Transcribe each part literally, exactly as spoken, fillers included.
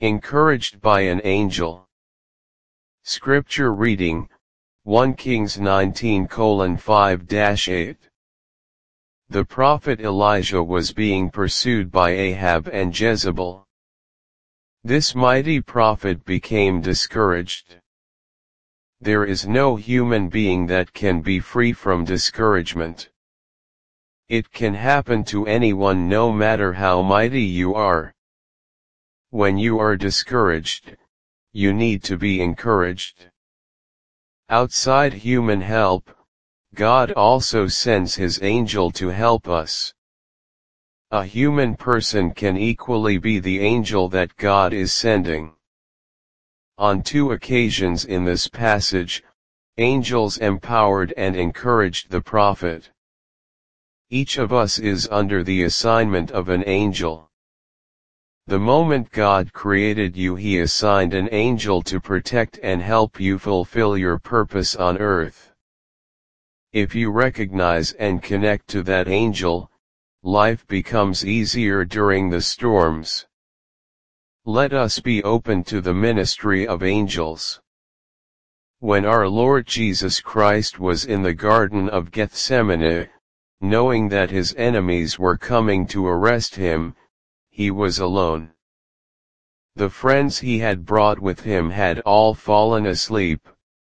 Encouraged by an angel. Scripture reading, First Kings nineteen five eight. The prophet Elijah was being pursued by Ahab and Jezebel. This mighty prophet became discouraged. There is no human being that can be free from discouragement. It can happen to anyone no matter how mighty you are. When you are discouraged, you need to be encouraged. Outside human help, God also sends His angel to help us. A human person can equally be the angel that God is sending. On two occasions in this passage, angels empowered and encouraged the prophet. Each of us is under the assignment of an angel. The moment God created you, He assigned an angel to protect and help you fulfill your purpose on earth. If you recognize and connect to that angel, life becomes easier during the storms. Let us be open to the ministry of angels. When our Lord Jesus Christ was in the Garden of Gethsemane, knowing that His enemies were coming to arrest Him, He was alone. The friends He had brought with Him had all fallen asleep.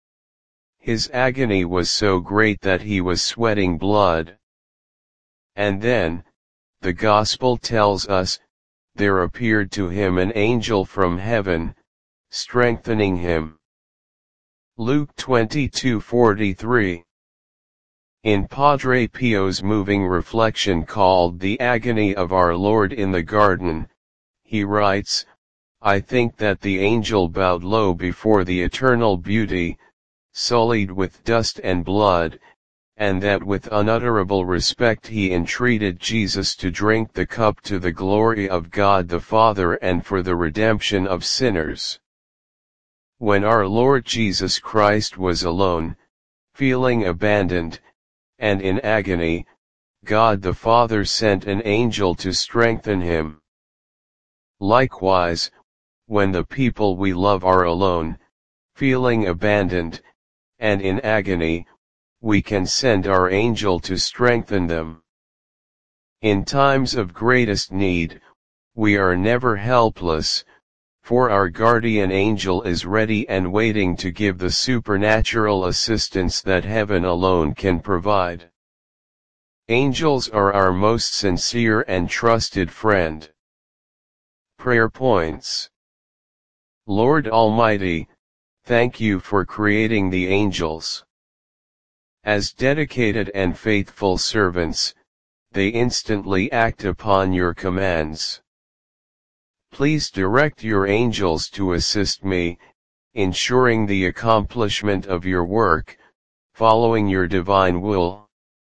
His agony was so great that He was sweating blood. And then, the Gospel tells us, there appeared to Him an angel from heaven, strengthening Him. Luke twenty-two forty-three. In Padre Pio's moving reflection called The Agony of Our Lord in the Garden, he writes, I think that the angel bowed low before the eternal beauty, sullied with dust and blood, and that with unutterable respect he entreated Jesus to drink the cup to the glory of God the Father and for the redemption of sinners. When our Lord Jesus Christ was alone, feeling abandoned, and in agony, God the Father sent an angel to strengthen Him. Likewise, when the people we love are alone, feeling abandoned, and in agony, we can send our angel to strengthen them. In times of greatest need, we are never helpless, for our guardian angel is ready and waiting to give the supernatural assistance that heaven alone can provide. Angels are our most sincere and trusted friend. Prayer points. Lord Almighty, thank you for creating the angels. As dedicated and faithful servants, they instantly act upon your commands. Please direct your angels to assist me, ensuring the accomplishment of your work, following your divine will.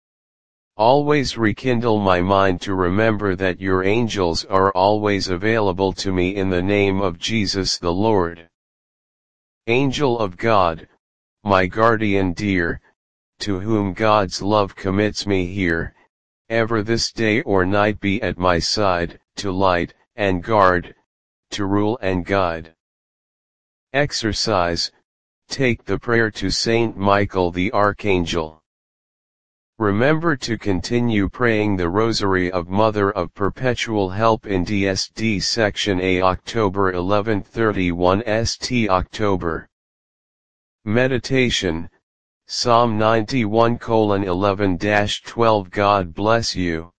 Always rekindle my mind to remember that your angels are always available to me in the name of Jesus the Lord. Angel of God, my guardian dear, to whom God's love commits me here, ever this day or night be at my side, to light and guard, to rule and guide. Exercise, take the prayer to Saint Michael the Archangel. Remember to continue praying the Rosary of Mother of Perpetual Help in D S D Section A October eleven thirty-one S T October. Meditation, Psalm ninety-one eleven twelve. God bless you.